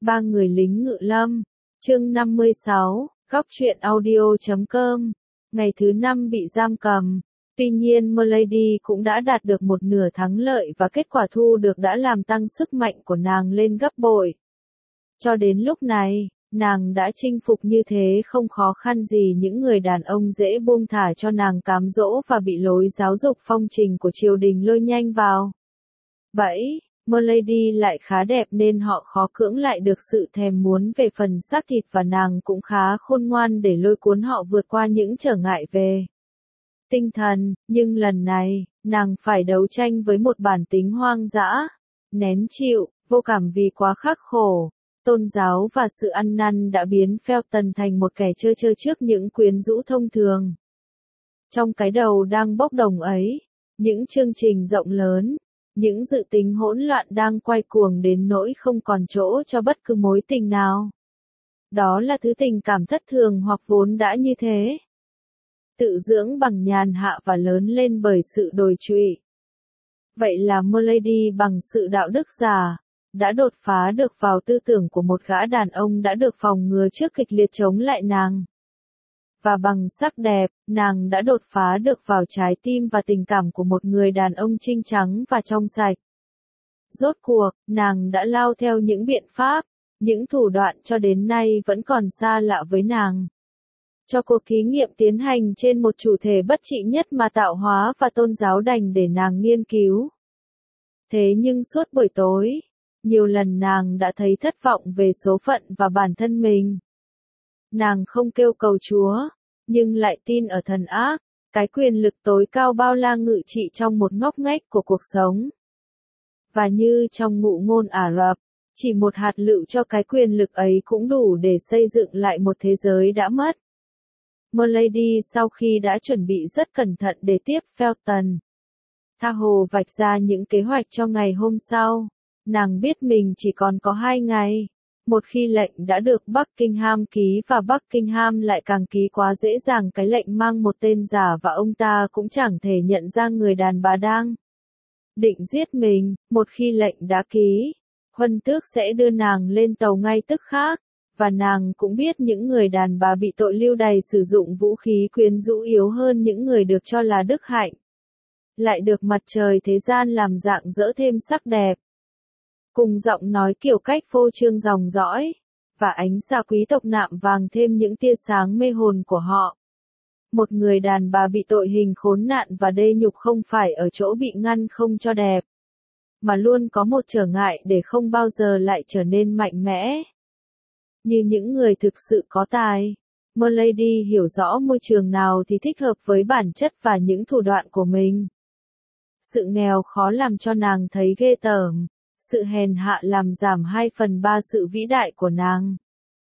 Ba người lính ngự lâm. Chương 56, góc truyện audio.com. Ngày thứ 5 bị giam cầm. Tuy nhiên Milady cũng đã đạt được một nửa thắng lợi và kết quả thu được đã làm tăng sức mạnh của nàng lên gấp bội. Cho đến lúc này, nàng đã chinh phục như thế không khó khăn gì những người đàn ông dễ buông thả cho nàng cám dỗ và bị lối giáo dục phong trình của triều đình lôi nhanh vào bẫy. Milady lại khá đẹp nên họ khó cưỡng lại được sự thèm muốn về phần xác thịt và nàng cũng khá khôn ngoan để lôi cuốn họ vượt qua những trở ngại về tinh thần, nhưng lần này, nàng phải đấu tranh với một bản tính hoang dã, nén chịu, vô cảm vì quá khắc khổ. Tôn giáo và sự ăn năn đã biến Felton thành một kẻ trơ trơ trước những quyến rũ thông thường. Trong cái đầu đang bốc đồng ấy, những chương trình rộng lớn, những dự tính hỗn loạn đang quay cuồng đến nỗi không còn chỗ cho bất cứ mối tình nào. Đó là thứ tình cảm thất thường hoặc vốn đã như thế. Tự dưỡng bằng nhàn hạ và lớn lên bởi sự đồi trụy. Vậy là Milady bằng sự đạo đức giả, đã đột phá được vào tư tưởng của một gã đàn ông đã được phòng ngừa trước kịch liệt chống lại nàng. Và bằng sắc đẹp, nàng đã đột phá được vào trái tim và tình cảm của một người đàn ông trinh trắng và trong sạch. Rốt cuộc, nàng đã lao theo những biện pháp, những thủ đoạn cho đến nay vẫn còn xa lạ với nàng. Cho cuộc thí nghiệm tiến hành trên một chủ thể bất trị nhất mà tạo hóa và tôn giáo đành để nàng nghiên cứu. Thế nhưng suốt buổi tối, nhiều lần nàng đã thấy thất vọng về số phận và bản thân mình. Nàng không kêu cầu Chúa, nhưng lại tin ở thần ác, cái quyền lực tối cao bao la ngự trị trong một ngóc ngách của cuộc sống. Và như trong ngụ ngôn Ả Rập, chỉ một hạt lựu cho cái quyền lực ấy cũng đủ để xây dựng lại một thế giới đã mất. Milady sau khi đã chuẩn bị rất cẩn thận để tiếp Felton, tha hồ vạch ra những kế hoạch cho ngày hôm sau. Nàng biết mình chỉ còn có 2 ngày. Một khi lệnh đã được Buckingham ký và Buckingham lại càng ký quá dễ dàng cái lệnh mang một tên giả và ông ta cũng chẳng thể nhận ra người đàn bà đang định giết mình. Một khi lệnh đã ký, Huân Tước sẽ đưa nàng lên tàu ngay tức khắc. Và nàng cũng biết những người đàn bà bị tội lưu đày sử dụng vũ khí quyến rũ yếu hơn những người được cho là đức hạnh. Lại được mặt trời thế gian làm dạng dỡ thêm sắc đẹp. Cùng giọng nói kiểu cách phô trương dòng dõi, và ánh xa quý tộc nạm vàng thêm những tia sáng mê hồn của họ. Một người đàn bà bị tội hình khốn nạn và đê nhục không phải ở chỗ bị ngăn không cho đẹp, mà luôn có một trở ngại để không bao giờ lại trở nên mạnh mẽ. Như những người thực sự có tài, Milady hiểu rõ môi trường nào thì thích hợp với bản chất và những thủ đoạn của mình. Sự nghèo khó làm cho nàng thấy ghê tởm, sự hèn hạ làm giảm 2/3 sự vĩ đại của nàng.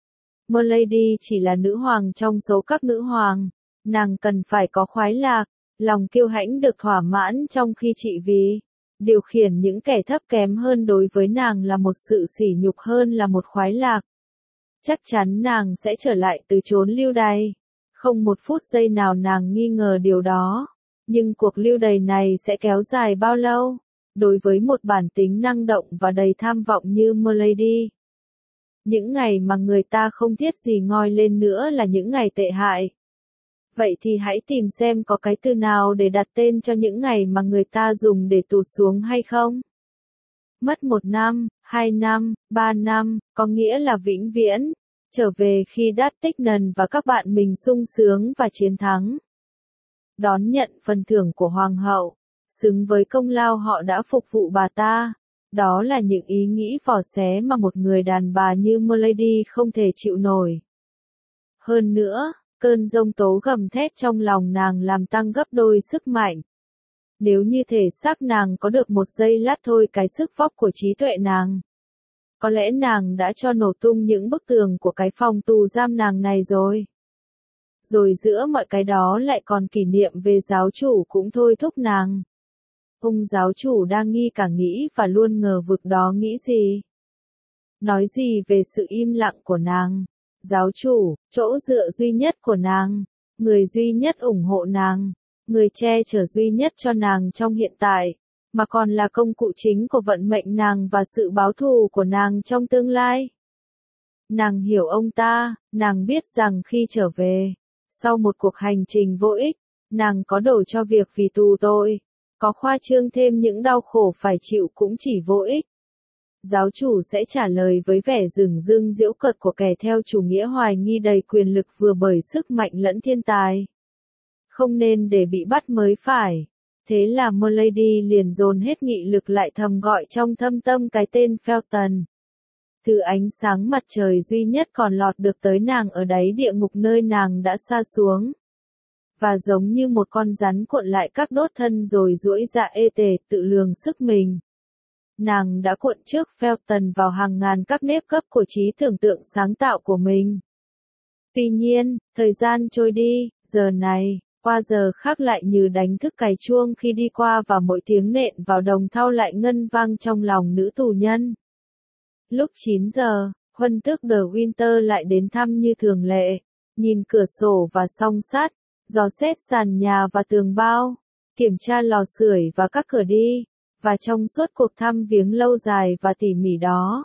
Milady chỉ là nữ hoàng trong số các nữ hoàng, nàng cần phải có khoái lạc, lòng kiêu hãnh được thỏa mãn trong khi trị vì điều khiển những kẻ thấp kém hơn đối với nàng là một sự sỉ nhục hơn là một khoái lạc. Chắc chắn nàng sẽ trở lại từ chốn lưu đày. Không một phút giây nào nàng nghi ngờ điều đó. Nhưng cuộc lưu đày này sẽ kéo dài bao lâu? Đối với một bản tính năng động và đầy tham vọng như Milady. Những ngày mà người ta không thiết gì ngoi lên nữa là những ngày tệ hại. Vậy thì hãy tìm xem có cái từ nào để đặt tên cho những ngày mà người ta dùng để tụt xuống hay không? Mất 1 năm, 2 năm, 3 năm, có nghĩa là vĩnh viễn. Trở về khi D'Artagnan và các bạn mình sung sướng và chiến thắng. Đón nhận phần thưởng của hoàng hậu, xứng với công lao họ đã phục vụ bà ta. Đó là những ý nghĩ vỏ xé mà một người đàn bà như Milady không thể chịu nổi. Hơn nữa, cơn giông tố gầm thét trong lòng nàng làm tăng gấp đôi sức mạnh. Nếu như thể xác nàng có được một giây lát thôi cái sức vóc của trí tuệ nàng, có lẽ nàng đã cho nổ tung những bức tường của cái phòng tù giam nàng này rồi. Rồi giữa mọi cái đó lại còn kỷ niệm về giáo chủ cũng thôi thúc nàng. Ông giáo chủ đang nghi cả nghĩ và luôn ngờ vực đó nghĩ gì. Nói gì về sự im lặng của nàng. Giáo chủ, chỗ dựa duy nhất của nàng, người duy nhất ủng hộ nàng, người che chở duy nhất cho nàng trong hiện tại, mà còn là công cụ chính của vận mệnh nàng và sự báo thù của nàng trong tương lai. Nàng hiểu ông ta, nàng biết rằng khi trở về, sau một cuộc hành trình vô ích, nàng có đổ cho việc vì tù tội, có khoa trương thêm những đau khổ phải chịu cũng chỉ vô ích. Giáo chủ sẽ trả lời với vẻ dửng dưng giễu cợt của kẻ theo chủ nghĩa hoài nghi đầy quyền lực vừa bởi sức mạnh lẫn thiên tài. Không nên để bị bắt mới phải. Thế là Milady liền dồn hết nghị lực lại thầm gọi trong thâm tâm cái tên Felton. Thứ ánh sáng mặt trời duy nhất còn lọt được tới nàng ở đáy địa ngục nơi nàng đã sa xuống. Và giống như một con rắn cuộn lại các đốt thân rồi duỗi ra ê tề tự lường sức mình. Nàng đã cuộn trước Felton vào hàng ngàn các nếp gấp của trí tưởng tượng sáng tạo của mình. Tuy nhiên, thời gian trôi đi, giờ này, qua giờ khác lại như đánh thức cài chuông khi đi qua và mỗi tiếng nện vào đồng thau lại ngân vang trong lòng nữ tù nhân. Lúc 9 giờ, Huân Tước De Winter lại đến thăm như thường lệ, nhìn cửa sổ và song sắt, dò xét sàn nhà và tường bao, kiểm tra lò sưởi và các cửa đi, và trong suốt cuộc thăm viếng lâu dài và tỉ mỉ đó,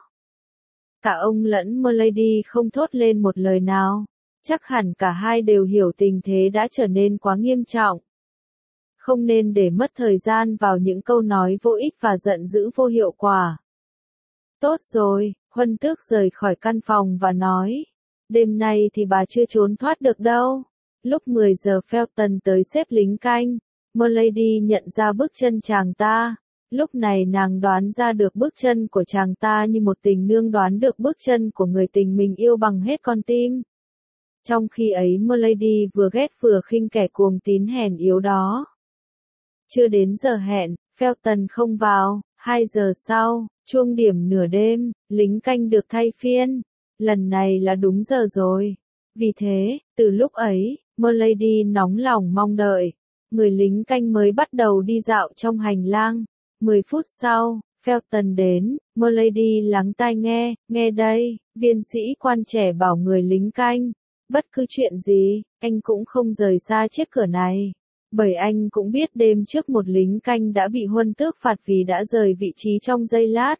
cả ông lẫn Milady không thốt lên một lời nào, chắc hẳn cả hai đều hiểu tình thế đã trở nên quá nghiêm trọng. Không nên để mất thời gian vào những câu nói vô ích và giận dữ vô hiệu quả. Tốt rồi, Huân Tước rời khỏi căn phòng và nói, đêm nay thì bà chưa trốn thoát được đâu. Lúc 10 giờ Felton tới xếp lính canh, Milady nhận ra bước chân chàng ta. Lúc này nàng đoán ra được bước chân của chàng ta như một tình nương đoán được bước chân của người tình mình yêu bằng hết con tim. Trong khi ấy Milady vừa ghét vừa khinh kẻ cuồng tín hèn yếu đó. Chưa đến giờ hẹn, Felton không vào. 2 giờ sau, chuông điểm nửa đêm, lính canh được thay phiên. Lần này là đúng giờ rồi. Vì thế, từ lúc ấy, Milady nóng lòng mong đợi. Người lính canh mới bắt đầu đi dạo trong hành lang. 10 phút sau, Felton đến, Milady lắng tai nghe đây, viên sĩ quan trẻ bảo người lính canh. Bất cứ chuyện gì, anh cũng không rời xa chiếc cửa này. Bởi anh cũng biết đêm trước một lính canh đã bị Huân Tước phạt vì đã rời vị trí trong giây lát.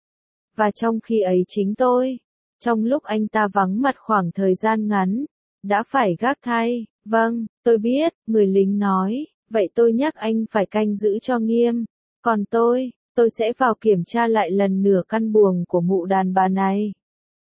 Và trong khi ấy chính tôi, trong lúc anh ta vắng mặt khoảng thời gian ngắn, đã phải gác thay. Vâng, tôi biết, người lính nói, vậy tôi nhắc anh phải canh giữ cho nghiêm. Còn tôi sẽ vào kiểm tra lại lần nửa căn buồng của mụ đàn bà này.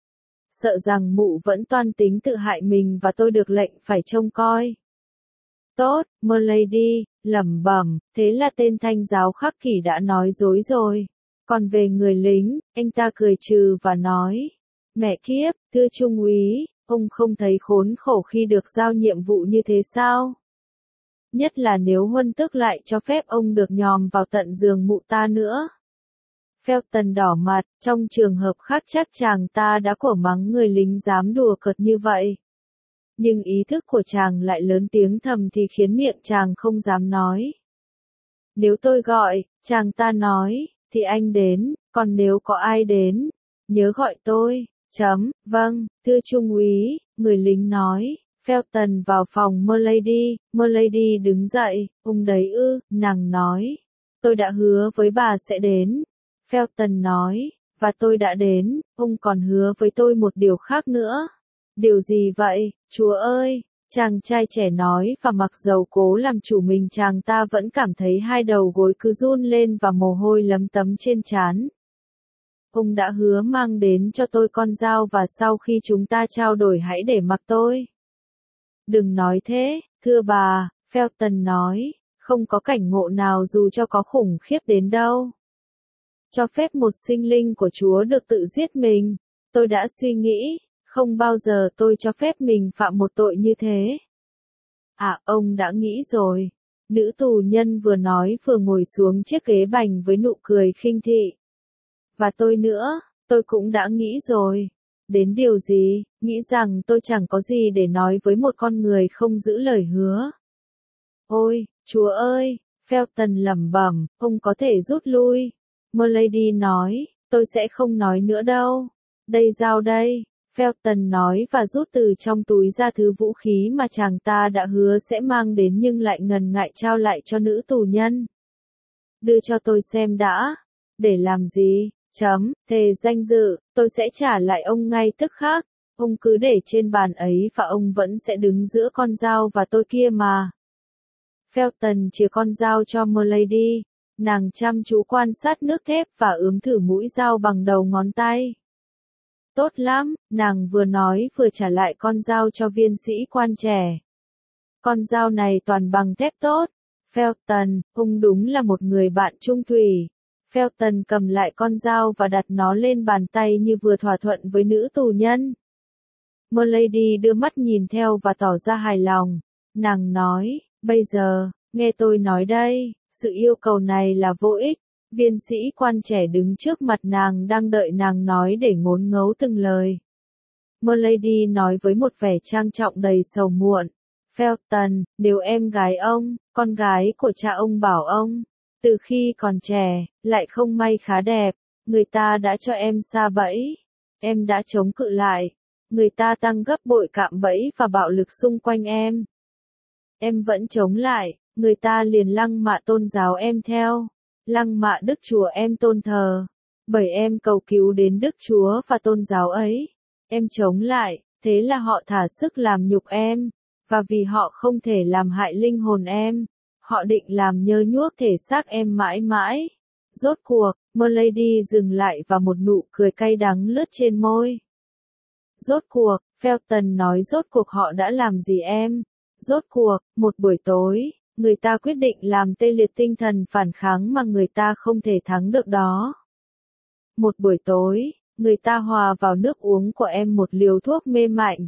Sợ rằng mụ vẫn toan tính tự hại mình và tôi được lệnh phải trông coi. Tốt, Milady, lẩm bẩm, thế là tên thanh giáo khắc kỷ đã nói dối rồi. Còn về người lính, anh ta cười trừ và nói, mẹ kiếp, thưa trung úy, ông không thấy khốn khổ khi được giao nhiệm vụ như thế sao? Nhất là nếu Huân Tước lại cho phép ông được nhòm vào tận giường mụ ta nữa. Felton đỏ mặt, trong trường hợp khác chắc chàng ta đã cổ mắng người lính dám đùa cợt như vậy. Nhưng ý thức của chàng lại lớn tiếng thầm thì khiến miệng chàng không dám nói. Nếu tôi gọi, chàng ta nói, thì anh đến, còn nếu có ai đến, nhớ gọi tôi. Vâng, thưa trung úy, người lính nói. Felton vào phòng Milady đứng dậy, ông đấy ư, nàng nói. Tôi đã hứa với bà sẽ đến. Felton nói, và tôi đã đến, ông còn hứa với tôi một điều khác nữa. Điều gì vậy, chúa ơi? Chàng trai trẻ nói và mặc dầu cố làm chủ mình chàng ta vẫn cảm thấy hai đầu gối cứ run lên và mồ hôi lấm tấm trên trán. Ông đã hứa mang đến cho tôi con dao và sau khi chúng ta trao đổi hãy để mặc tôi. Đừng nói thế, thưa bà, Felton nói, không có cảnh ngộ nào dù cho có khủng khiếp đến đâu. Cho phép một sinh linh của Chúa được tự giết mình, tôi đã suy nghĩ, không bao giờ tôi cho phép mình phạm một tội như thế. À, ông đã nghĩ rồi. Nữ tù nhân vừa nói vừa ngồi xuống chiếc ghế bành với nụ cười khinh thị. Và tôi nữa, tôi cũng đã nghĩ rồi. Đến điều gì, nghĩ rằng tôi chẳng có gì để nói với một con người không giữ lời hứa. Ôi, Chúa ơi, Felton lẩm bẩm, ông có thể rút lui. Milady nói, tôi sẽ không nói nữa đâu. Đây dao đây. Felton nói và rút từ trong túi ra thứ vũ khí mà chàng ta đã hứa sẽ mang đến nhưng lại ngần ngại trao lại cho nữ tù nhân. Đưa cho tôi xem đã. Để làm gì? Thề danh dự, tôi sẽ trả lại ông ngay tức khắc. Ông cứ để trên bàn ấy và ông vẫn sẽ đứng giữa con dao và tôi kia mà. Felton chìa con dao cho Milady. Nàng chăm chú quan sát nước thép và ướm thử mũi dao bằng đầu ngón tay. Tốt lắm, nàng vừa nói vừa trả lại con dao cho viên sĩ quan trẻ. Con dao này toàn bằng thép tốt. Felton, ông đúng là một người bạn trung thủy. Felton cầm lại con dao và đặt nó lên bàn tay như vừa thỏa thuận với nữ tù nhân. Milady đưa mắt nhìn theo và tỏ ra hài lòng. Nàng nói, bây giờ, nghe tôi nói đây, sự yêu cầu này là vô ích. Viên sĩ quan trẻ đứng trước mặt nàng đang đợi nàng nói để ngốn ngấu từng lời. Milady nói với một vẻ trang trọng đầy sầu muộn. Felton, nếu em gái ông, con gái của cha ông bảo ông, từ khi còn trẻ, lại không may khá đẹp, người ta đã cho em sa bẫy. Em đã chống cự lại. Người ta tăng gấp bội cạm bẫy và bạo lực xung quanh em. Em vẫn chống lại, người ta liền lăng mạ tôn giáo em theo. Lăng mạ Đức Chúa em tôn thờ. Bởi em cầu cứu đến Đức Chúa và tôn giáo ấy. Em chống lại, thế là họ thả sức làm nhục em. Và vì họ không thể làm hại linh hồn em, họ định làm nhơ nhuốc thể xác em mãi mãi. Rốt cuộc, Milady dừng lại và một nụ cười cay đắng lướt trên môi. Rốt cuộc, Felton nói rốt cuộc họ đã làm gì em? Rốt cuộc, một buổi tối, người ta quyết định làm tê liệt tinh thần phản kháng mà người ta không thể thắng được đó. Một buổi tối, người ta hòa vào nước uống của em một liều thuốc mê mạnh.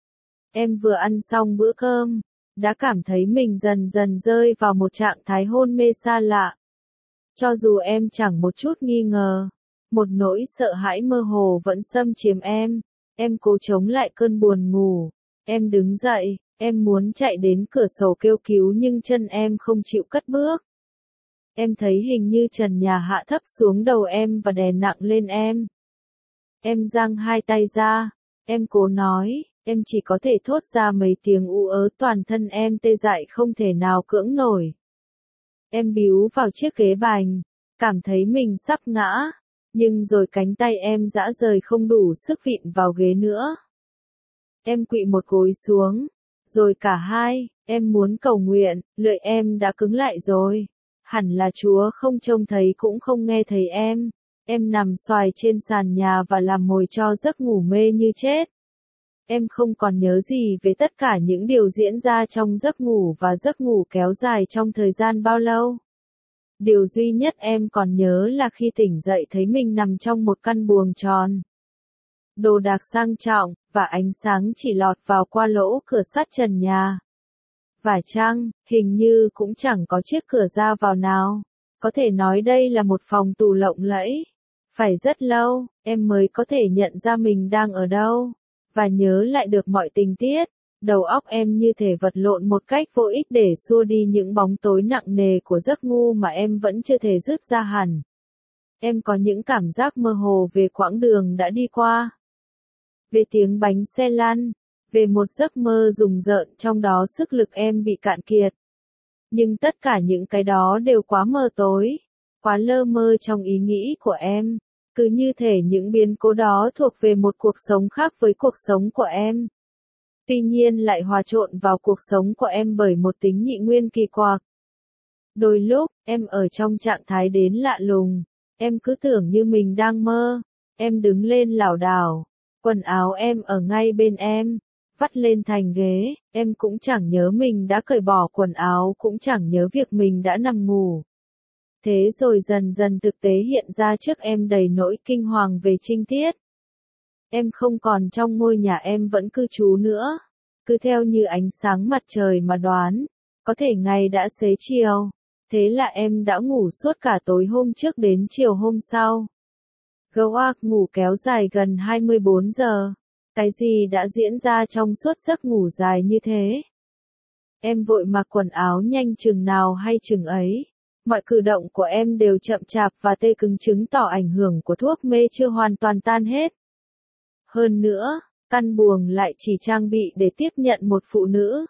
Em vừa ăn xong bữa cơm, đã cảm thấy mình dần dần rơi vào một trạng thái hôn mê xa lạ. Cho dù em chẳng một chút nghi ngờ, một nỗi sợ hãi mơ hồ vẫn xâm chiếm em. Em cố chống lại cơn buồn ngủ. Em đứng dậy, em muốn chạy đến cửa sổ kêu cứu nhưng chân em không chịu cất bước. Em thấy hình như trần nhà hạ thấp xuống đầu em và đè nặng lên em. Em giang hai tay ra. Em cố nói, em chỉ có thể thốt ra mấy tiếng ú ớ, toàn thân em tê dại không thể nào cưỡng nổi. Em bíu vào chiếc ghế bành, cảm thấy mình sắp ngã. Nhưng rồi cánh tay em rã rời không đủ sức vịn vào ghế nữa. Em quỵ một gối xuống. Rồi cả hai, em muốn cầu nguyện, lưỡi em đã cứng lại rồi. Hẳn là Chúa không trông thấy cũng không nghe thấy em. Em nằm xoài trên sàn nhà và làm mồi cho giấc ngủ mê như chết. Em không còn nhớ gì về tất cả những điều diễn ra trong giấc ngủ và giấc ngủ kéo dài trong thời gian bao lâu. Điều duy nhất em còn nhớ là khi tỉnh dậy thấy mình nằm trong một căn buồng tròn. Đồ đạc sang trọng, và ánh sáng chỉ lọt vào qua lỗ cửa sắt trần nhà. Và chăng, hình như cũng chẳng có chiếc cửa ra vào nào. Có thể nói đây là một phòng tù lộng lẫy. Phải rất lâu, em mới có thể nhận ra mình đang ở đâu. Và nhớ lại được mọi tình tiết. Đầu óc em như thể vật lộn một cách vô ích để xua đi những bóng tối nặng nề của giấc ngu mà em vẫn chưa thể dứt ra hẳn. Em có những cảm giác mơ hồ về quãng đường đã đi qua. Về tiếng bánh xe lăn. Về một giấc mơ rùng rợn trong đó sức lực em bị cạn kiệt. Nhưng tất cả những cái đó đều quá mờ tối. Quá lơ mơ trong ý nghĩ của em. Cứ như thể những biến cố đó thuộc về một cuộc sống khác với cuộc sống của em. Tuy nhiên lại hòa trộn vào cuộc sống của em bởi một tính nhị nguyên kỳ quặc. Đôi lúc, em ở trong trạng thái đến lạ lùng. Em cứ tưởng như mình đang mơ. Em đứng lên lảo đảo. Quần áo em ở ngay bên em. Vắt lên thành ghế. Em cũng chẳng nhớ mình đã cởi bỏ quần áo, cũng chẳng nhớ việc mình đã nằm ngủ. Thế rồi dần dần thực tế hiện ra trước em đầy nỗi kinh hoàng về trinh tiết. Em không còn trong ngôi nhà em vẫn cư trú nữa. Cứ theo như ánh sáng mặt trời mà đoán. Có thể ngày đã xế chiều. Thế là em đã ngủ suốt cả tối hôm trước đến chiều hôm sau. Goak ngủ kéo dài gần 24 giờ. Cái gì đã diễn ra trong suốt giấc ngủ dài như thế? Em vội mặc quần áo nhanh chừng nào hay chừng ấy. Mọi cử động của em đều chậm chạp và tê cứng, chứng tỏ ảnh hưởng của thuốc mê chưa hoàn toàn tan hết. Hơn nữa, căn buồng lại chỉ trang bị để tiếp nhận một phụ nữ.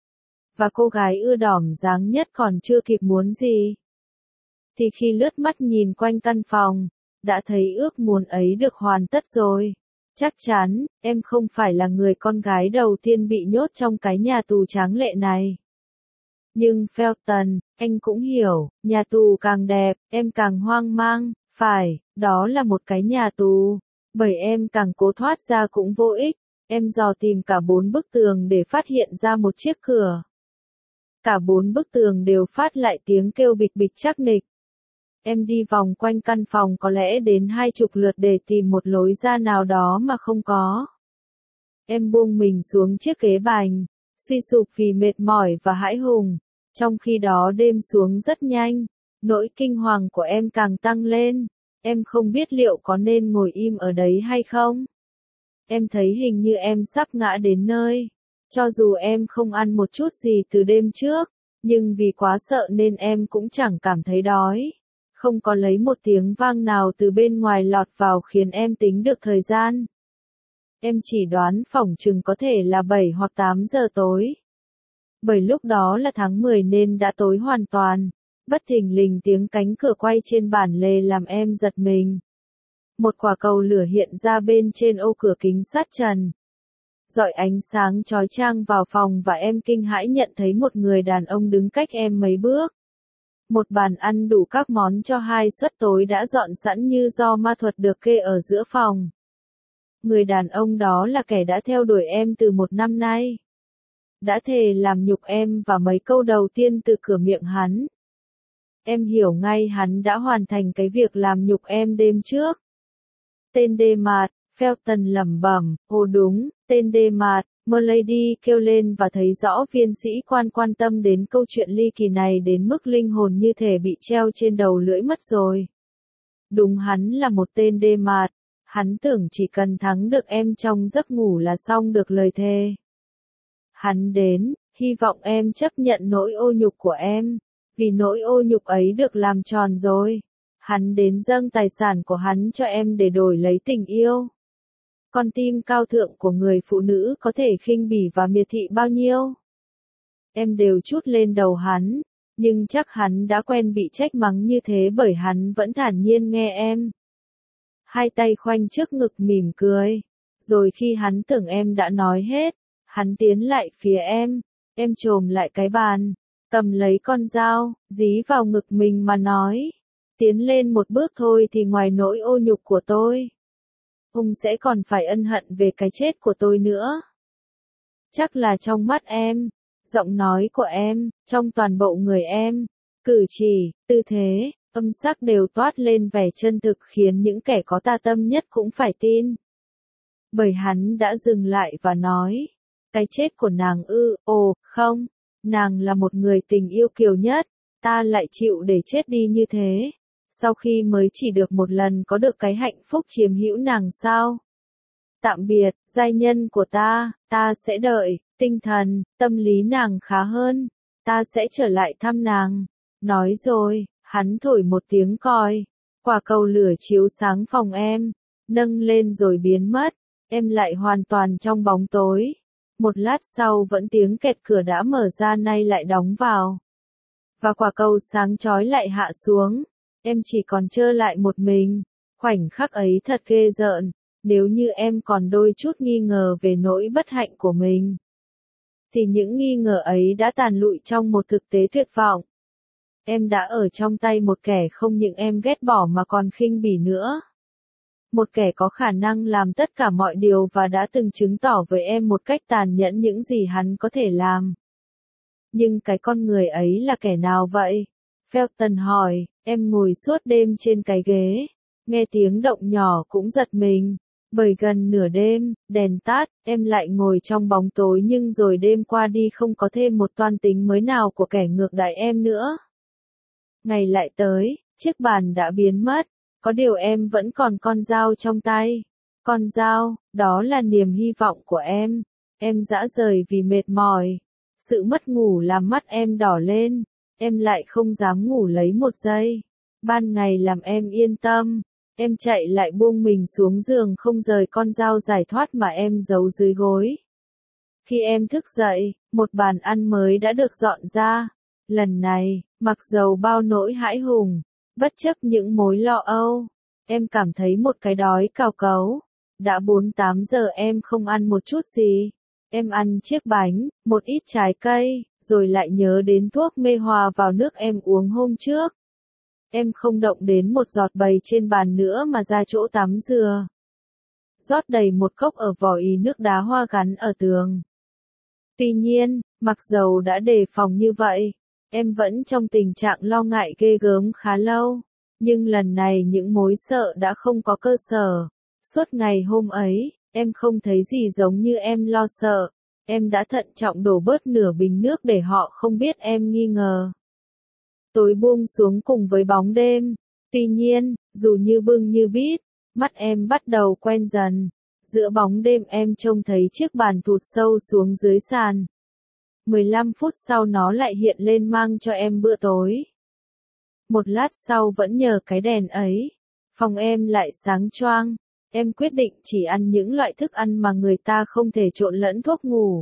Và cô gái ưa đỏm dáng nhất còn chưa kịp muốn gì. Thì khi lướt mắt nhìn quanh căn phòng, đã thấy ước muốn ấy được hoàn tất rồi. Chắc chắn, em không phải là người con gái đầu tiên bị nhốt trong cái nhà tù tráng lệ này. Nhưng Felton, anh cũng hiểu, nhà tù càng đẹp, em càng hoang mang, phải, đó là một cái nhà tù. Bởi em càng cố thoát ra cũng vô ích, em dò tìm cả 4 bức tường để phát hiện ra một chiếc cửa. Cả 4 bức tường đều phát lại tiếng kêu bịch bịch chắc nịch. Em đi vòng quanh căn phòng có lẽ đến 20 lượt để tìm một lối ra nào đó mà không có. Em buông mình xuống chiếc ghế bành, suy sụp vì mệt mỏi và hãi hùng. Trong khi đó đêm xuống rất nhanh, nỗi kinh hoàng của em càng tăng lên. Em không biết liệu có nên ngồi im ở đấy hay không. Em thấy hình như em sắp ngã đến nơi. Cho dù em không ăn một chút gì từ đêm trước, nhưng vì quá sợ nên em cũng chẳng cảm thấy đói. Không có lấy một tiếng vang nào từ bên ngoài lọt vào khiến em tính được thời gian. Em chỉ đoán phỏng chừng có thể là 7 hoặc 8 giờ tối. Bởi lúc đó là tháng 10 nên đã tối hoàn toàn. Bất thình lình tiếng cánh cửa quay trên bản lề làm em giật mình. Một quả cầu lửa hiện ra bên trên ô cửa kính sắt trần. Rọi ánh sáng chói chang vào phòng và em kinh hãi nhận thấy một người đàn ông đứng cách em mấy bước. Một bàn ăn đủ các món cho 2 suất tối đã dọn sẵn như do ma thuật được kê ở giữa phòng. Người đàn ông đó là kẻ đã theo đuổi em từ 1 năm nay. Đã thề làm nhục em và mấy câu đầu tiên từ cửa miệng hắn. Em hiểu ngay hắn đã hoàn thành cái việc làm nhục em đêm trước. Tên Demart, Felton lẩm bẩm, ồ đúng, tên Demart, Milady kêu lên và thấy rõ viên sĩ quan tâm đến câu chuyện ly kỳ này đến mức linh hồn như thể bị treo trên đầu lưỡi mất rồi. Đúng hắn là một tên Demart, hắn tưởng chỉ cần thắng được em trong giấc ngủ là xong được lời thề. Hắn đến, hy vọng em chấp nhận nỗi ô nhục của em, vì nỗi ô nhục ấy được làm tròn rồi. Hắn đến dâng tài sản của hắn cho em để đổi lấy tình yêu. Con tim cao thượng của người phụ nữ có thể khinh bỉ và miệt thị bao nhiêu? Em đều trút lên đầu hắn, nhưng chắc hắn đã quen bị trách mắng như thế bởi hắn vẫn thản nhiên nghe em. Hai tay khoanh trước ngực mỉm cười. Rồi khi hắn tưởng em đã nói hết, hắn tiến lại phía em chồm lại cái bàn, cầm lấy con dao, dí vào ngực mình mà nói. Tiến lên một bước thôi thì ngoài nỗi ô nhục của tôi, ông sẽ còn phải ân hận về cái chết của tôi nữa. Chắc là trong mắt em, giọng nói của em, trong toàn bộ người em, cử chỉ, tư thế, âm sắc đều toát lên vẻ chân thực khiến những kẻ có tà tâm nhất cũng phải tin. Bởi hắn đã dừng lại và nói, cái chết của nàng ư, ồ, không, nàng là một người tình yêu kiều nhất, ta lại chịu để chết đi như thế. Sau khi mới chỉ được một lần có được cái hạnh phúc chiếm hữu nàng sao? Tạm biệt, giai nhân của ta sẽ đợi, tinh thần, tâm lý nàng khá hơn, ta sẽ trở lại thăm nàng. Nói rồi, hắn thổi một tiếng còi, quả cầu lửa chiếu sáng phòng em, nâng lên rồi biến mất, em lại hoàn toàn trong bóng tối. Một lát sau vẫn tiếng kẹt cửa đã mở ra nay lại đóng vào. Và quả cầu sáng chói lại hạ xuống. Em chỉ còn trơ lại một mình. Khoảnh khắc ấy thật ghê rợn. Nếu như em còn đôi chút nghi ngờ về nỗi bất hạnh của mình, thì những nghi ngờ ấy đã tàn lụi trong một thực tế tuyệt vọng. Em đã ở trong tay một kẻ không những em ghét bỏ mà còn khinh bỉ nữa. Một kẻ có khả năng làm tất cả mọi điều và đã từng chứng tỏ với em một cách tàn nhẫn những gì hắn có thể làm. Nhưng cái con người ấy là kẻ nào vậy? Felton hỏi, em ngồi suốt đêm trên cái ghế, nghe tiếng động nhỏ cũng giật mình. Bởi gần nửa đêm, đèn tắt, em lại ngồi trong bóng tối nhưng rồi đêm qua đi không có thêm một toan tính mới nào của kẻ ngược đãi em nữa. Ngày lại tới, chiếc bàn đã biến mất, có điều em vẫn còn con dao trong tay. Con dao, đó là niềm hy vọng của em rã rời vì mệt mỏi. Sự mất ngủ làm mắt em đỏ lên, em lại không dám ngủ lấy một giây. Ban ngày làm em yên tâm. Em chạy lại buông mình xuống giường không rời con dao giải thoát mà em giấu dưới gối. Khi em thức dậy, một bàn ăn mới đã được dọn ra. Lần này, mặc dầu bao nỗi hãi hùng, bất chấp những mối lo âu, Em cảm thấy một cái đói cào cấu. Đã 4-8 giờ em không ăn một chút gì. Em ăn chiếc bánh, một ít trái cây, rồi lại nhớ đến thuốc mê hòa vào nước em uống hôm trước. Em không động đến một giọt bầy trên bàn nữa mà ra chỗ tắm dừa. Rót đầy một cốc ở vỏ ì nước đá hoa gắn ở tường. Tuy nhiên, mặc dầu đã đề phòng như vậy, em vẫn trong tình trạng lo ngại ghê gớm khá lâu. Nhưng lần này những mối sợ đã không có cơ sở. Suốt ngày hôm ấy, em không thấy gì giống như em lo sợ. Em đã thận trọng đổ bớt nửa bình nước để họ không biết em nghi ngờ. Tối buông xuống cùng với bóng đêm. Tuy nhiên, dù như bưng như bít, mắt em bắt đầu quen dần. Giữa bóng đêm em trông thấy chiếc bàn thụt sâu xuống dưới sàn. 15 phút sau nó lại hiện lên mang cho em bữa tối. Một lát sau vẫn nhờ cái đèn ấy, phòng em lại sáng choang. Em quyết định chỉ ăn những loại thức ăn mà người ta không thể trộn lẫn thuốc ngủ.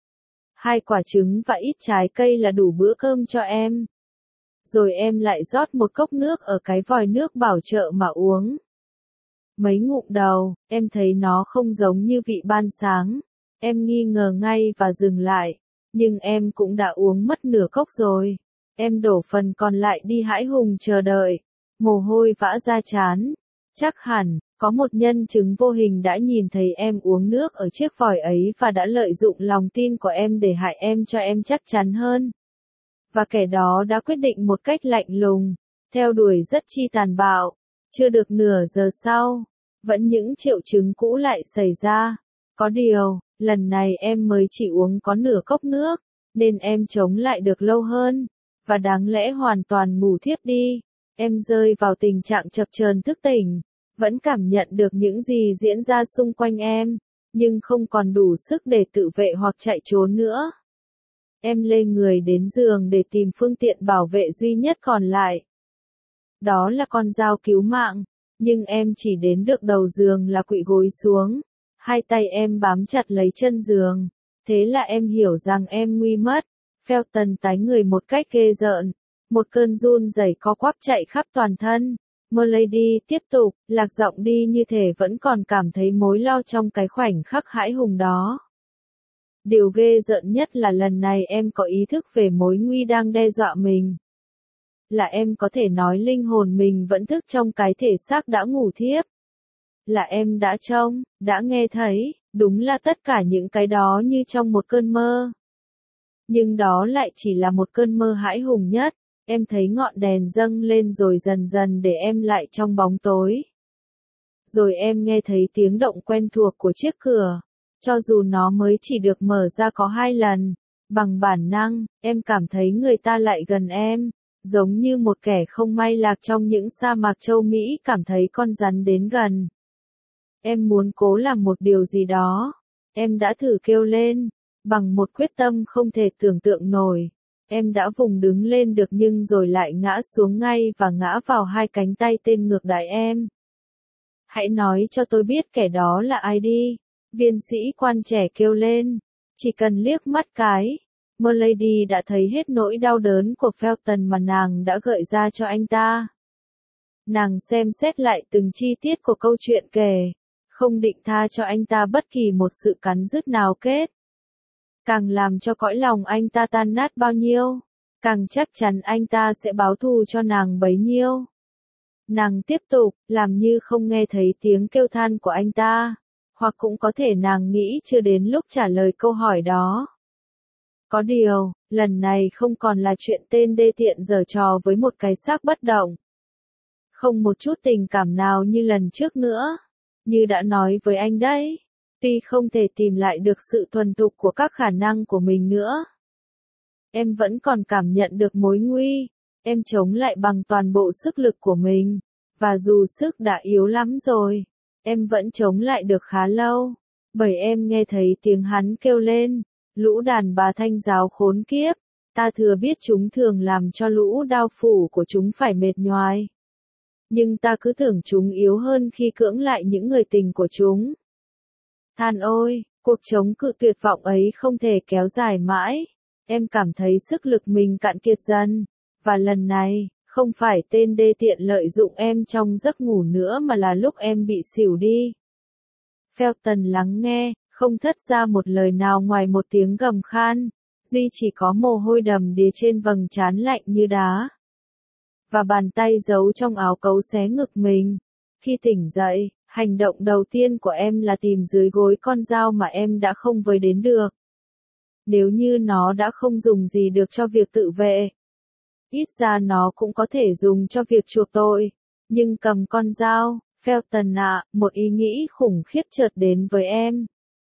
2 quả trứng và ít trái cây là đủ bữa cơm cho em. Rồi em lại rót một cốc nước ở cái vòi nước bảo trợ mà uống. Mấy ngụm đầu, em thấy nó không giống như vị ban sáng. Em nghi ngờ ngay và dừng lại. Nhưng em cũng đã uống mất nửa cốc rồi. Em đổ phần còn lại đi hãi hùng chờ đợi. Mồ hôi vã ra trán. Chắc hẳn, có một nhân chứng vô hình đã nhìn thấy em uống nước ở chiếc vòi ấy và đã lợi dụng lòng tin của em để hại em cho em chắc chắn hơn. Và kẻ đó đã quyết định một cách lạnh lùng, theo đuổi rất chi tàn bạo. Chưa được nửa giờ sau, vẫn những triệu chứng cũ lại xảy ra. Có điều, lần này em mới chỉ uống có nửa cốc nước, nên em chống lại được lâu hơn, và đáng lẽ hoàn toàn ngủ thiếp đi. Em rơi vào tình trạng chập chờn thức tỉnh, vẫn cảm nhận được những gì diễn ra xung quanh em, nhưng không còn đủ sức để tự vệ hoặc chạy trốn nữa. Em lê người đến giường để tìm phương tiện bảo vệ duy nhất còn lại. Đó là con dao cứu mạng, nhưng em chỉ đến được đầu giường là kụy gối xuống. 2 tay em bám chặt lấy chân giường. Thế là em hiểu rằng em nguy mất. Felton tái người một cách ghê rợn. Một cơn run rẩy co quắp chạy khắp toàn thân. Milady tiếp tục, lạc giọng đi như thể vẫn còn cảm thấy mối lo trong cái khoảnh khắc hãi hùng đó. Điều ghê rợn nhất là lần này em có ý thức về mối nguy đang đe dọa mình. Là em có thể nói linh hồn mình vẫn thức trong cái thể xác đã ngủ thiếp. Là em đã trông, đã nghe thấy, đúng là tất cả những cái đó như trong một cơn mơ. Nhưng đó lại chỉ là một cơn mơ hãi hùng nhất. Em thấy ngọn đèn dâng lên rồi dần dần để em lại trong bóng tối. Rồi em nghe thấy tiếng động quen thuộc của chiếc cửa. Cho dù nó mới chỉ được mở ra có 2 lần, bằng bản năng, em cảm thấy người ta lại gần em, giống như một kẻ không may lạc trong những sa mạc châu Mỹ cảm thấy con rắn đến gần. Em muốn cố làm một điều gì đó. Em đã thử kêu lên, bằng một quyết tâm không thể tưởng tượng nổi. Em đã vùng đứng lên được nhưng rồi lại ngã xuống ngay và ngã vào 2 cánh tay tên ngược đãi em. Hãy nói cho tôi biết kẻ đó là ai đi. Viên sĩ quan trẻ kêu lên. Chỉ cần liếc mắt cái. Milady đã thấy hết nỗi đau đớn của Felton mà nàng đã gợi ra cho anh ta. Nàng xem xét lại từng chi tiết của câu chuyện kể. Không định tha cho anh ta bất kỳ một sự cắn rứt nào kết. Càng làm cho cõi lòng anh ta tan nát bao nhiêu, càng chắc chắn anh ta sẽ báo thù cho nàng bấy nhiêu. Nàng tiếp tục, làm như không nghe thấy tiếng kêu than của anh ta, hoặc cũng có thể nàng nghĩ chưa đến lúc trả lời câu hỏi đó. Có điều, lần này không còn là chuyện tên đê tiện giở trò với một cái xác bất động. Không một chút tình cảm nào như lần trước nữa. Như đã nói với anh đấy. Tuy không thể tìm lại được sự thuần thục của các khả năng của mình nữa. Em vẫn còn cảm nhận được mối nguy. Em chống lại bằng toàn bộ sức lực của mình. Và dù sức đã yếu lắm rồi, em vẫn chống lại được khá lâu. Bởi em nghe thấy tiếng hắn kêu lên. Lũ đàn bà Thanh giáo khốn kiếp. Ta thừa biết chúng thường làm cho lũ đao phủ của chúng phải mệt nhoài. Nhưng ta cứ tưởng chúng yếu hơn khi cưỡng lại những người tình của chúng. Than ôi, cuộc chống cự tuyệt vọng ấy không thể kéo dài mãi. Em cảm thấy sức lực mình cạn kiệt dần. Và lần này, Không phải tên đê tiện lợi dụng em trong giấc ngủ nữa mà là lúc em bị xỉu đi. Felton lắng nghe, không thốt ra một lời nào ngoài một tiếng gầm khan, duy chỉ có mồ hôi đầm đìa trên vầng trán lạnh như đá. Và bàn tay giấu trong áo cấu xé ngực mình. Khi tỉnh dậy, hành động đầu tiên của em là tìm dưới gối con dao mà em đã không với đến được. Nếu như nó đã không dùng gì được cho việc tự vệ, ít ra nó cũng có thể dùng cho việc chuộc tội. Nhưng cầm con dao, Felton ạ, một ý nghĩ khủng khiếp chợt đến với em.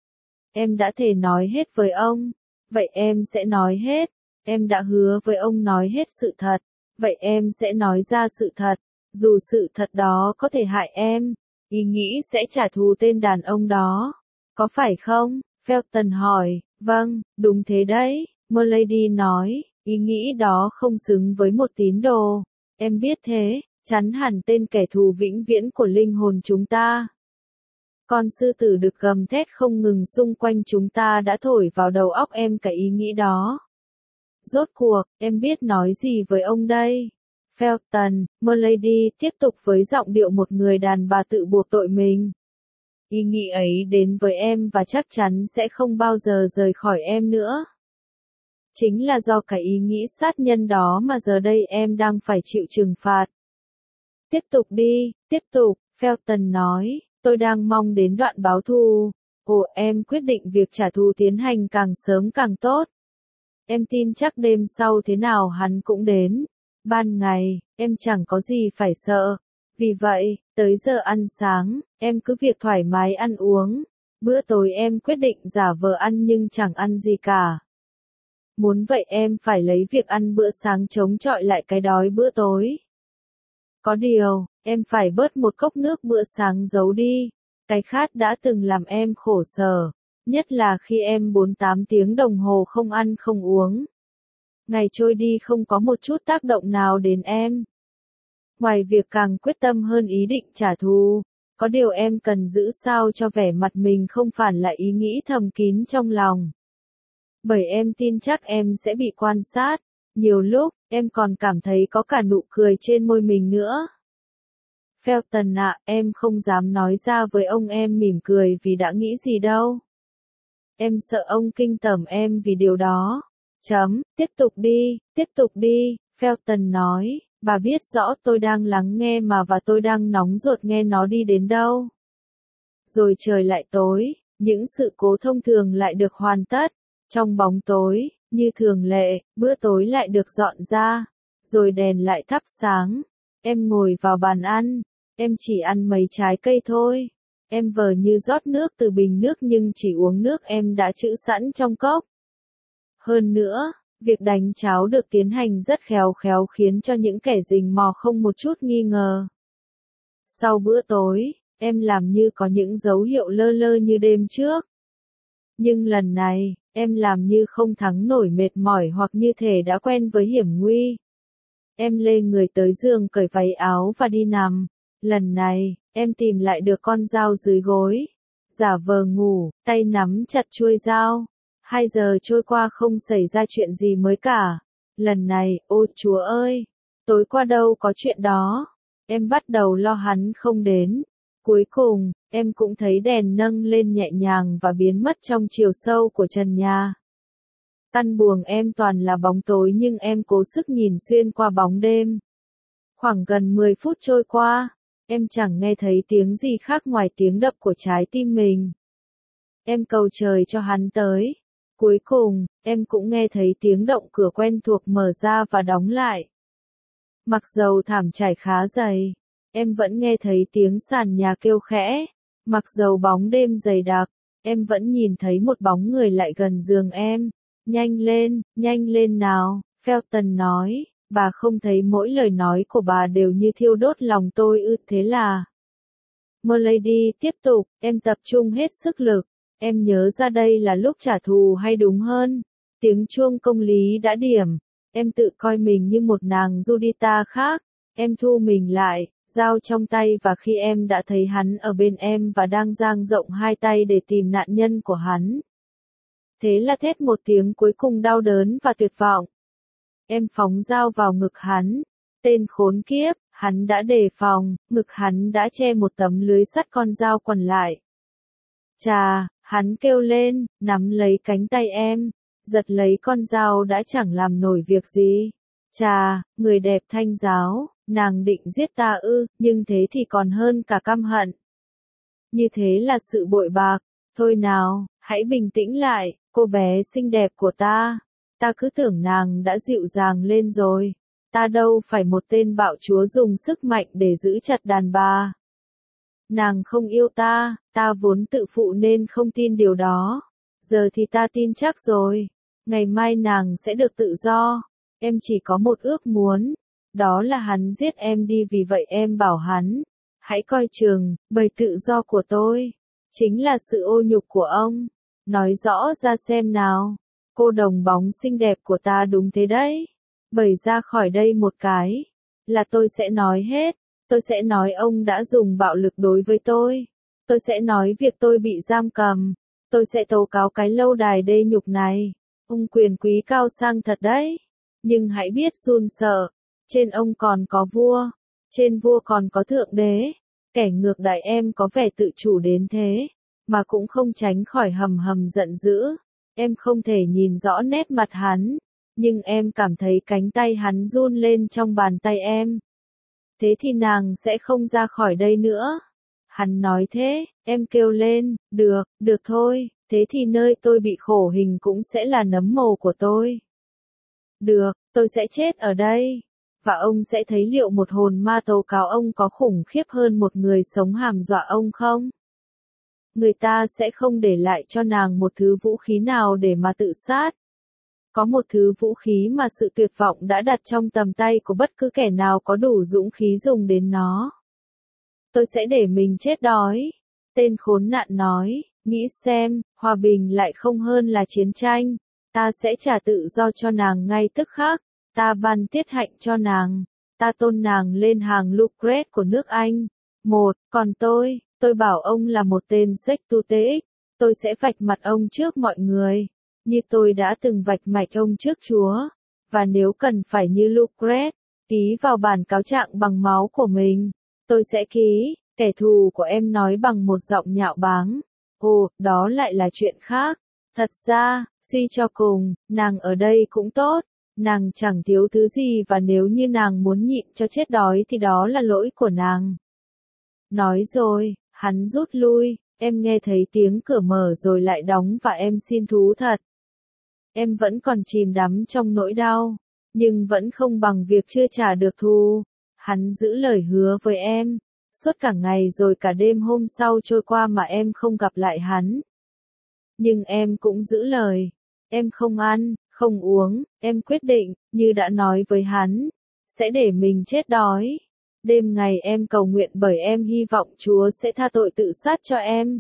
Em đã thề nói hết với ông. Vậy em sẽ nói hết. Em đã hứa với ông nói hết sự thật. Vậy em sẽ nói ra sự thật. Dù sự thật đó có thể hại em. Ý nghĩ sẽ trả thù tên đàn ông đó. Có phải không? Felton hỏi. Vâng, đúng thế đấy. Milady nói. Ý nghĩ đó không xứng với một tín đồ. Em biết thế, chắn hẳn tên kẻ thù vĩnh viễn của linh hồn chúng ta. Con sư tử được gầm thét không ngừng xung quanh chúng ta đã thổi vào đầu óc em cái ý nghĩ đó. Rốt cuộc, em biết nói gì với ông đây? Felton, Milady tiếp tục với giọng điệu một người đàn bà tự buộc tội mình. Ý nghĩ ấy đến với em và chắc chắn sẽ không bao giờ rời khỏi em nữa. Chính là do cái ý nghĩ sát nhân đó mà giờ đây em đang phải chịu trừng phạt. Tiếp tục đi, tiếp tục, Felton nói, tôi đang mong đến đoạn báo thù. Ồ, em quyết định việc trả thù tiến hành càng sớm càng tốt. Em tin chắc đêm sau thế nào hắn cũng đến. Ban ngày, em chẳng có gì phải sợ. Vì vậy, tới giờ ăn sáng, em cứ việc thoải mái ăn uống. Bữa tối em quyết định giả vờ ăn nhưng chẳng ăn gì cả. Muốn vậy em phải lấy việc ăn bữa sáng chống chọi lại cái đói bữa tối. Có điều, em phải bớt một cốc nước bữa sáng giấu đi. Cái khát đã từng làm em khổ sở, nhất là khi em 48 tiếng đồng hồ không ăn không uống. Ngày trôi đi không có một chút tác động nào đến em. Ngoài việc càng quyết tâm hơn ý định trả thù, có điều em cần giữ sao cho vẻ mặt mình không phản lại ý nghĩ thầm kín trong lòng. Bởi em tin chắc em sẽ bị quan sát, nhiều lúc, em còn cảm thấy có cả nụ cười trên môi mình nữa. Felton ạ, em không dám nói ra với ông em mỉm cười vì đã nghĩ gì đâu. Em sợ ông kinh tởm em vì điều đó. Tiếp tục đi, Felton nói, bà biết rõ tôi đang lắng nghe mà và tôi đang nóng ruột nghe nó đi đến đâu. Rồi trời lại tối, những sự cố thông thường lại được hoàn tất. Trong bóng tối, như thường lệ, bữa tối lại được dọn ra, rồi đèn lại thắp sáng. Em ngồi vào bàn ăn, em chỉ ăn mấy trái cây thôi. Em vờ như rót nước từ bình nước nhưng chỉ uống nước em đã trữ sẵn trong cốc. Hơn nữa, việc đánh cháo được tiến hành rất khéo khéo khiến cho những kẻ rình mò không một chút nghi ngờ. Sau bữa tối, em làm như có những dấu hiệu lơ lơ như đêm trước. Nhưng lần này, em làm như không thắng nổi mệt mỏi hoặc như thể đã quen với hiểm nguy. Em lê người tới giường cởi váy áo và đi nằm. Lần này, em tìm lại được con dao dưới gối. Giả vờ ngủ, tay nắm chặt chuôi dao. 2 giờ trôi qua không xảy ra chuyện gì mới cả. Lần này, ôi Chúa ơi! Tối qua đâu có chuyện đó. Em bắt đầu lo hắn không đến. Cuối cùng, em cũng thấy đèn nâng lên nhẹ nhàng và biến mất trong chiều sâu của trần nhà. Căn buồng em toàn là bóng tối nhưng em cố sức nhìn xuyên qua bóng đêm. Khoảng gần 10 phút trôi qua, em chẳng nghe thấy tiếng gì khác ngoài tiếng đập của trái tim mình. Em cầu trời cho hắn tới. Cuối cùng, em cũng nghe thấy tiếng động cửa quen thuộc mở ra và đóng lại. Mặc dầu thảm trải khá dày, em vẫn nghe thấy tiếng sàn nhà kêu khẽ. Mặc dầu bóng đêm dày đặc, em vẫn nhìn thấy một bóng người lại gần giường em. Nhanh lên nào, Felton nói, bà không thấy mỗi lời nói của bà đều như thiêu đốt lòng tôi ư? Thế là... Milady tiếp tục, em tập trung hết sức lực. Em nhớ ra đây là lúc trả thù hay đúng hơn. Tiếng chuông công lý đã điểm. Em tự coi mình như một nàng Judita khác. Em thu mình lại, dao trong tay và khi em đã thấy hắn ở bên em và đang dang rộng 2 tay để tìm nạn nhân của hắn. Thế là thét một tiếng cuối cùng đau đớn và tuyệt vọng. Em phóng dao vào ngực hắn. Tên khốn kiếp, hắn đã đề phòng, ngực hắn đã che một tấm lưới sắt con dao quằn lại. Chà, hắn kêu lên, nắm lấy cánh tay em, giật lấy con dao đã chẳng làm nổi việc gì. Chà, người đẹp Thanh Giáo, nàng định giết ta ư, nhưng thế thì còn hơn cả căm hận. Như thế là sự bội bạc, thôi nào, hãy bình tĩnh lại, cô bé xinh đẹp của ta. Ta cứ tưởng nàng đã dịu dàng lên rồi. Ta đâu phải một tên bạo chúa dùng sức mạnh để giữ chặt đàn bà. Nàng không yêu ta, ta vốn tự phụ nên không tin điều đó. Giờ thì ta tin chắc rồi. Ngày mai nàng sẽ được tự do. Em chỉ có một ước muốn. Đó là hắn giết em đi, vì vậy em bảo hắn. Hãy coi chừng, bởi tự do của tôi. Chính là sự ô nhục của ông. Nói rõ ra xem nào. Cô đồng bóng xinh đẹp của ta đúng thế đấy. Bởi ra khỏi đây một cái. Là tôi sẽ nói hết. Tôi sẽ nói ông đã dùng bạo lực đối với tôi. Tôi sẽ nói việc tôi bị giam cầm. Tôi sẽ tố cáo cái lâu đài đê nhục này. Ông quyền quý cao sang thật đấy. Nhưng hãy biết run sợ. Trên ông còn có vua. Trên vua còn có thượng đế. Kẻ ngược đãi em có vẻ tự chủ đến thế. Mà cũng không tránh khỏi hầm hầm giận dữ. Em không thể nhìn rõ nét mặt hắn. Nhưng em cảm thấy cánh tay hắn run lên trong bàn tay em. Thế thì nàng sẽ không ra khỏi đây nữa. Hắn nói thế, em kêu lên, được thôi, thế thì nơi tôi bị khổ hình cũng sẽ là nấm mồ của tôi. Được, tôi sẽ chết ở đây. Và ông sẽ thấy liệu một hồn ma tố cáo ông có khủng khiếp hơn một người sống hàm dọa ông không? Người ta sẽ không để lại cho nàng một thứ vũ khí nào để mà tự sát. Có một thứ vũ khí mà sự tuyệt vọng đã đặt trong tầm tay của bất cứ kẻ nào có đủ dũng khí dùng đến nó. Tôi sẽ để mình chết đói. Tên khốn nạn nói, nghĩ xem, hòa bình lại không hơn là chiến tranh. Ta sẽ trả tự do cho nàng ngay tức khắc. Ta ban tiết hạnh cho nàng. Ta tôn nàng lên hàng Lucrece của nước Anh. Còn tôi bảo ông là một tên Sectuteix. Tôi sẽ vạch mặt ông trước mọi người. Như tôi đã từng vạch mạch ông trước Chúa. Và nếu cần phải như Lucrece, ký vào bản cáo trạng bằng máu của mình. Tôi sẽ ký, kẻ thù của em nói bằng một giọng nhạo báng. Ồ, đó lại là chuyện khác. Thật ra, suy cho cùng, nàng ở đây cũng tốt. Nàng chẳng thiếu thứ gì và nếu như nàng muốn nhịn cho chết đói thì đó là lỗi của nàng. Nói rồi, hắn rút lui, em nghe thấy tiếng cửa mở rồi lại đóng và em xin thú thật. Em vẫn còn chìm đắm trong nỗi đau, nhưng vẫn không bằng việc chưa trả được thù. Hắn giữ lời hứa với em, suốt cả ngày rồi cả đêm hôm sau trôi qua mà em không gặp lại hắn. Nhưng em cũng giữ lời, em không ăn, không uống, em quyết định, như đã nói với hắn, sẽ để mình chết đói. Đêm ngày em cầu nguyện bởi em hy vọng Chúa sẽ tha tội tự sát cho em.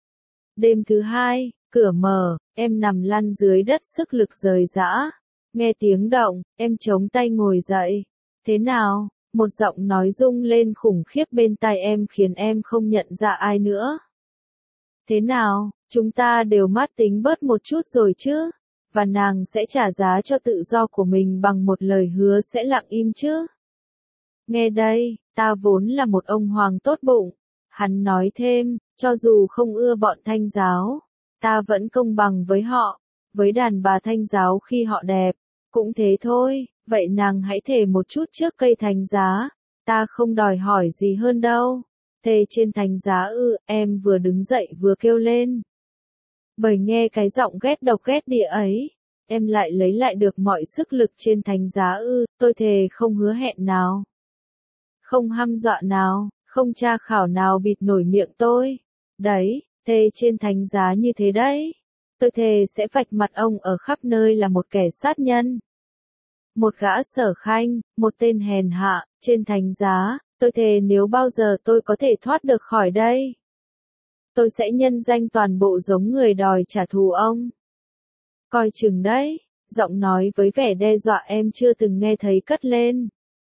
Đêm thứ hai, cửa mở, em nằm lăn dưới đất sức lực rời rã. Nghe tiếng động, em chống tay ngồi dậy. Thế nào? Một giọng nói rung lên khủng khiếp bên tai em khiến em không nhận ra ai nữa. Thế nào, chúng ta đều mát tính bớt một chút rồi chứ? Và nàng sẽ trả giá cho tự do của mình bằng một lời hứa sẽ lặng im chứ? Nghe đây, ta vốn là một ông hoàng tốt bụng. Hắn nói thêm, cho dù không ưa bọn Thanh giáo, ta vẫn công bằng với họ, với đàn bà Thanh giáo khi họ đẹp. Cũng thế thôi, vậy nàng hãy thề một chút trước cây thánh giá. Ta không đòi hỏi gì hơn đâu. Thề trên thánh giá ư, em vừa đứng dậy vừa kêu lên. Bởi nghe cái giọng ghét độc ghét địa ấy, em lại lấy lại được mọi sức lực trên thánh giá ư, tôi thề không hứa hẹn nào. Không hăm dọa nào, không tra khảo nào bịt nổi miệng tôi. Đấy, thề trên thánh giá như thế đấy. Tôi thề sẽ vạch mặt ông ở khắp nơi là một kẻ sát nhân. Một gã sở khanh, một tên hèn hạ, trên thánh giá, tôi thề nếu bao giờ tôi có thể thoát được khỏi đây. Tôi sẽ nhân danh toàn bộ giống người đòi trả thù ông. Coi chừng đấy, giọng nói với vẻ đe dọa em chưa từng nghe thấy cất lên.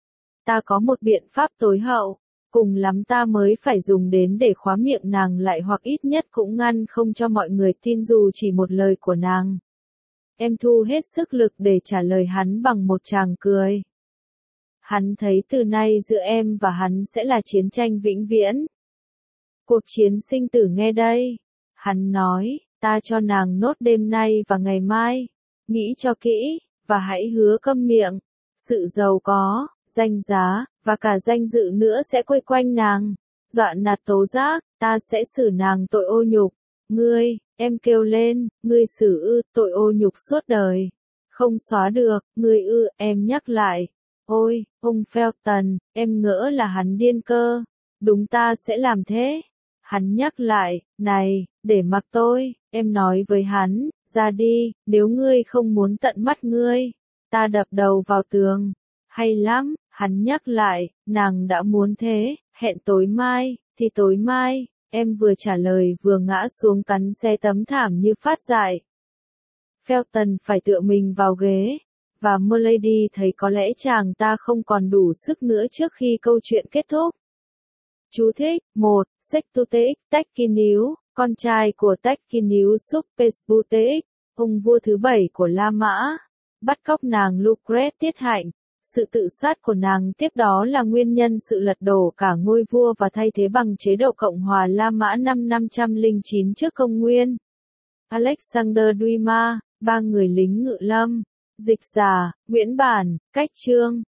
Ta có một biện pháp tối hậu, cùng lắm ta mới phải dùng đến để khóa miệng nàng lại hoặc ít nhất cũng ngăn không cho mọi người tin dù chỉ một lời của nàng. Em thu hết sức lực để trả lời hắn bằng một tràng cười. Hắn thấy từ nay giữa em và hắn sẽ là chiến tranh vĩnh viễn. Cuộc chiến sinh tử nghe đây. Hắn nói, ta cho nàng nốt đêm nay và ngày mai. Nghĩ cho kỹ, và hãy hứa câm miệng. Sự giàu có, danh giá, và cả danh dự nữa sẽ quây quanh nàng. Dọa nạt tố giác, ta sẽ xử nàng tội ô nhục. Ngươi, em kêu lên, ngươi xử tội ô nhục suốt đời. Không xóa được, ngươi em nhắc lại. Ôi, ông Felton, em ngỡ là hắn điên cơ. Đúng ta sẽ làm thế. Hắn nhắc lại, này, để mặc tôi, em nói với hắn, ra đi, nếu ngươi không muốn tận mắt ngươi, ta đập đầu vào tường. Hay lắm, hắn nhắc lại, nàng đã muốn thế, hẹn tối mai, thì tối mai, em vừa trả lời vừa ngã xuống cắn xe tấm thảm như phát dại. Felton phải tựa mình vào ghế, và Milady thấy có lẽ chàng ta không còn đủ sức nữa trước khi câu chuyện kết thúc. Chú thích, 1. Sectuteix Tachkinius, con trai của Tachkinius Subpesbuteix, ông vua thứ 7 của La Mã, bắt cóc nàng Lucrece tiết hạnh. Sự tự sát của nàng tiếp đó là nguyên nhân sự lật đổ cả ngôi vua và thay thế bằng chế độ Cộng hòa La Mã năm 509 trước công nguyên. Alexander Dumas, 3 người lính ngự lâm. Dịch giả, Nguyễn Bản, cách chương.